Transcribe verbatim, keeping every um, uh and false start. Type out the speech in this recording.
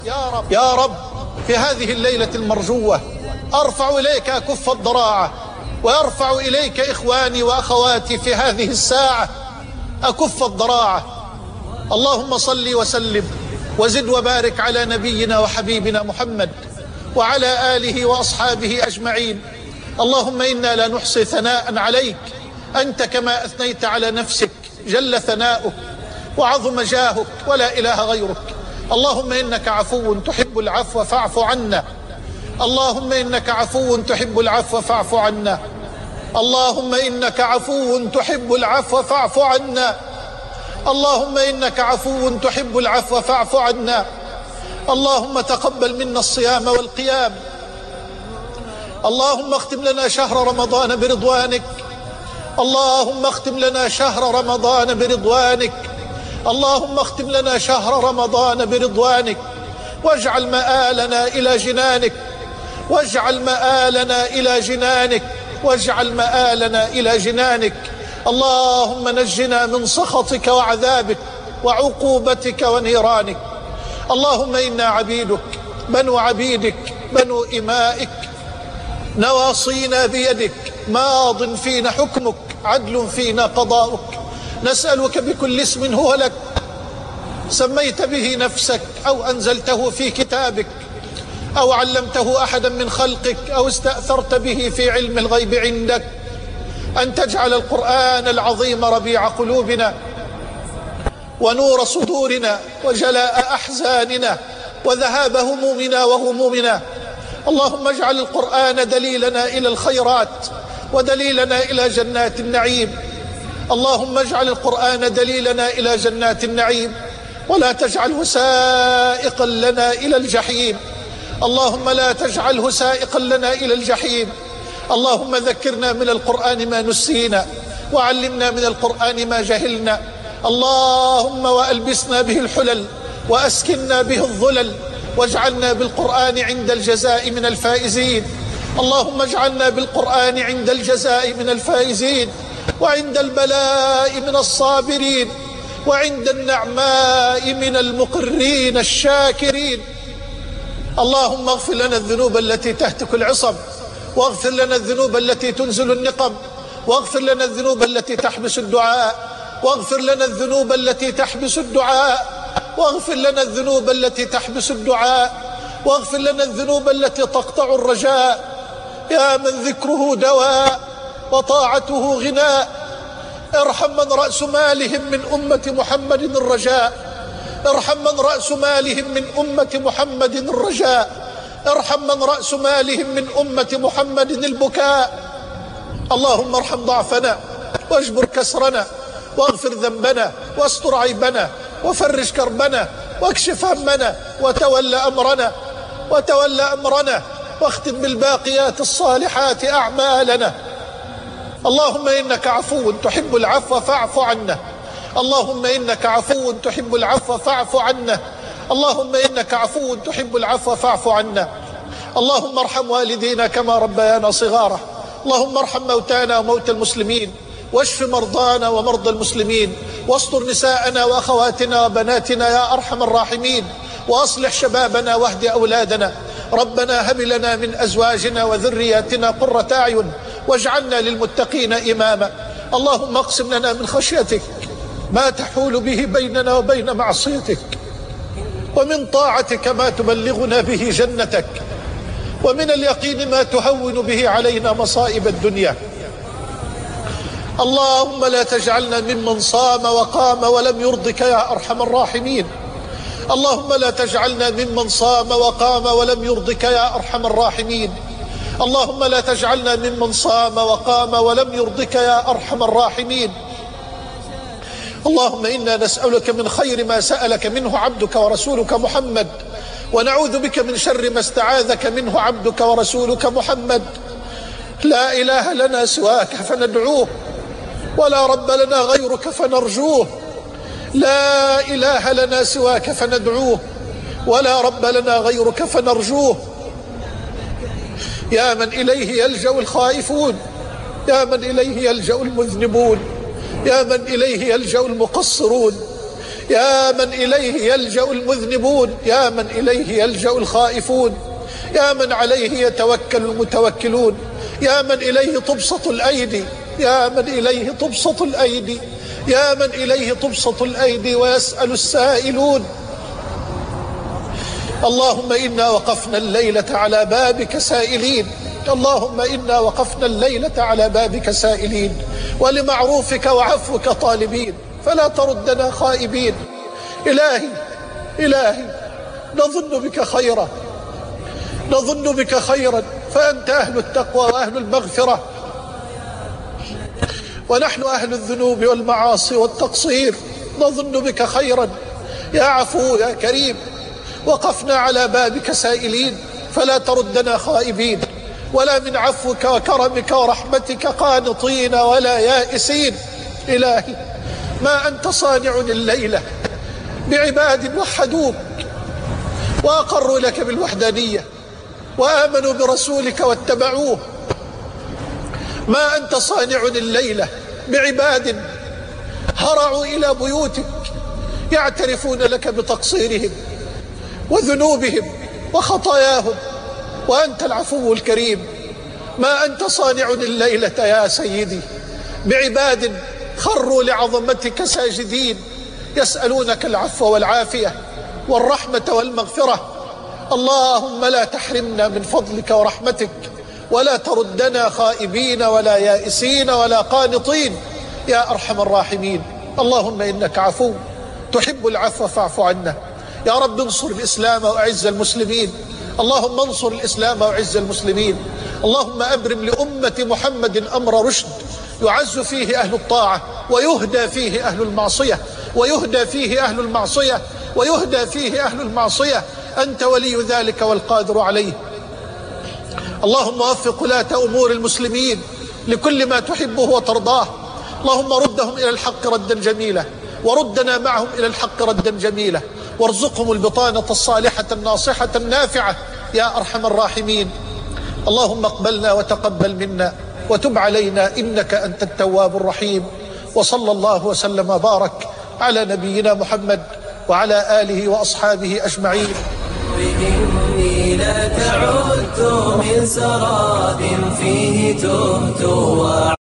يا رب يا رب في هذه الليلة المرجوة أرفع إليك أكف الضراعة، ويرفع إليك إخواني وأخواتي في هذه الساعة أكف الضراعة. اللهم صل وسلم وزد وبارك على نبينا وحبيبنا محمد وعلى آله وأصحابه أجمعين. اللهم إنا لا نحصي ثناء عليك، أنت كما أثنيت على نفسك جل ثناؤك وعظم جاهك ولا إله غيرك. اللهم إنك عفو تحب العفو فاعف عنا. اللهم إنك عفو تحب العفو فاعف عنا. اللهم إنك عفو تحب العفو فاعف عنا. اللهم إنك عفو تحب العفو فاعف عنا. اللهم تقبل منا الصيام والقيام. اللهم اختم لنا شهر رمضان برضوانك. اللهم اختم لنا شهر رمضان برضوانك. اللهم اختم لنا شهر رمضان برضوانك، واجعل مآلنا إلى جنانك، واجعل مآلنا إلى جنانك، واجعل مآلنا إلى جنانك. اللهم نجنا من سخطك وعذابك وعقوبتك ونيرانك. اللهم إنا عبيدك بنو عبيدك بنو إمائك، نواصينا بيدك، ماض فينا حكمك، عدل فينا قضاؤك. نسألك بكل اسم هو لك سميت به نفسك أو أنزلته في كتابك أو علمته أحدا من خلقك أو استأثرت به في علم الغيب عندك، أن تجعل القرآن العظيم ربيع قلوبنا ونور صدورنا وجلاء أحزاننا وذهاب همومنا وغمومنا. اللهم اجعل القرآن دليلنا إلى الخيرات ودليلنا إلى جنات النعيم. اللهم اجعل القرآن دليلنا إلى جنات النعيم، ولا تجعله سائقا لنا إلى الجحيم. اللهم لا تجعله سائقا لنا إلى الجحيم. اللهم ذكرنا من القرآن ما نسينا، وعلمنا من القرآن ما جهلنا. اللهم وألبسنا به الحلل وأسكننا به الظلل، واجعلنا بالقرآن عند الجزاء من الفائزين. اللهم اجعلنا بالقرآن عند الجزاء من الفائزين، وعند البلاء من الصابرين، وعند النعماء من المقرين الشاكرين. اللهم اغفر لنا الذنوب التي تهتك العصب، واغفر لنا الذنوب التي تنزل النقم، واغفر لنا الذنوب التي تحبس الدعاء، واغفر لنا الذنوب التي تحبس الدعاء، واغفر لنا الذنوب التي تحبس الدعاء، واغفر لنا الذنوب التي تقطع الرجاء. يا من ذكره دواء وطاعته غناء، ارحم من رأس مالهم من أمة محمد الرجاء، ارحم من رأس مالهم من أمة محمد الرجاء، ارحم من رأس مالهم من أمة محمد البكاء. اللهم ارحم ضعفنا واجبر كسرنا واغفر ذنبنا واستر عيبنا وفرج كربنا واكشف همنا وتول أمرنا وتول أمرنا واختم بالباقيات الصالحات أعمالنا. اللهم إنك عفو تحب العفو فاعف عنا. اللهم إنك عفو تحب العفو فاعف عنا. اللهم إنك عفو تحب العفو فاعف عنا. اللهم ارحم والدينا كما ربيانا صغارا. اللهم ارحم موتانا وموتى المسلمين، واشف مرضانا ومرضى المسلمين، واستر نساءنا وأخواتنا وبناتنا يا أرحم الراحمين، وأصلح شبابنا واهد أولادنا. ربنا هب لنا من أزواجنا وذرياتنا قرة أعين واجعلنا للمتقين إماما. اللهم اقسم لنا من خشيتك ما تحول به بيننا وبين معصيتك، ومن طاعتك ما تبلغنا به جنتك، ومن اليقين ما تهون به علينا مصائب الدنيا. اللهم لا تجعلنا ممن صام وقام ولم يرضك يا أرحم الراحمين. اللهم لا تجعلنا ممن صام وقام ولم يرضك يا أرحم الراحمين. اللهم لا تجعلنا ممن صام وقام ولم يرضك يا أرحم الراحمين. اللهم إنا نسألك من خير ما سألك منه عبدك ورسولك محمد، ونعوذ بك من شر ما استعاذك منه عبدك ورسولك محمد. لا إله لنا سواك فندعوه، ولا رب لنا غيرك فنرجوه. لا إله لنا سواك فندعوه، ولا رب لنا غيرك فنرجوه. يا من إليه يلجأ الخائفون، يا من إليه يلجأ المذنبون، يا من إليه يلجأ المقصرون، يا من إليه يلجأ المذنبون، يا من إليه يلجأ الخائفون، يا من عليه يتوكل المتوكلون، يا من إليه تبسط الأيدي، يا من إليه تبسط الأيدي، يا من إليه تبسط الأيدي ويسأل السائلون. اللهم إنا وقفنا الليلة على بابك سائلين، اللهم إنا وقفنا الليلة على بابك سائلين، ولمعروفك وعفوك طالبين، فلا تردنا خائبين. إلهي إلهي نظن بك خيرا، نظن بك خيرا، فأنت أهل التقوى وأهل المغفرة، ونحن أهل الذنوب والمعاصي والتقصير. نظن بك خيرا يا عفو يا كريم، وقفنا على بابك سائلين، فلا تردنا خائبين، ولا من عفوك وكرمك ورحمتك قانطين ولا يائسين. إلهي ما أنت صانع الليلة بعباد وحدوك وأقروا لك بالوحدانية وآمنوا برسولك واتبعوه، ما أنت صانع الليلة بعباد هرعوا إلى بيوتك يعترفون لك بتقصيرهم وذنوبهم وخطاياهم، وأنت العفو الكريم. ما أنت صانع الليلة يا سيدي بعباد خروا لعظمتك ساجدين يسألونك العفو والعافية والرحمة والمغفرة. اللهم لا تحرمنا من فضلك ورحمتك، ولا تردنا خائبين ولا يائسين ولا قانطين يا أرحم الراحمين. اللهم إنك عفو تحب العفو فاعف عنا. يا رب انصر الإسلام وأعز المسلمين، اللهم انصر الإسلام وأعز المسلمين. اللهم أبرم لأمة محمد أمر رشد يعز فيه أهل الطاعة ويهدى فيه أهل المعصية، ويهدى فيه أهل المعصية، ويهدى فيه أهل المعصية. أنت ولي ذلك والقادر عليه. اللهم وفق ولاة أمور المسلمين لكل ما تحبه وترضاه. اللهم ردهم إلى الحق ردا جميلا، وردنا معهم إلى الحق ردا جميلا، وارزقهم البطانة الصالحة الناصحة النافعة يا أرحم الراحمين. اللهم اقبلنا وتقبل منا وتب علينا إنك أنت التواب الرحيم. وصلى الله وسلم وبارك على نبينا محمد وعلى آله وأصحابه أجمعين. بإني لا تعدت من سراب فيه تهت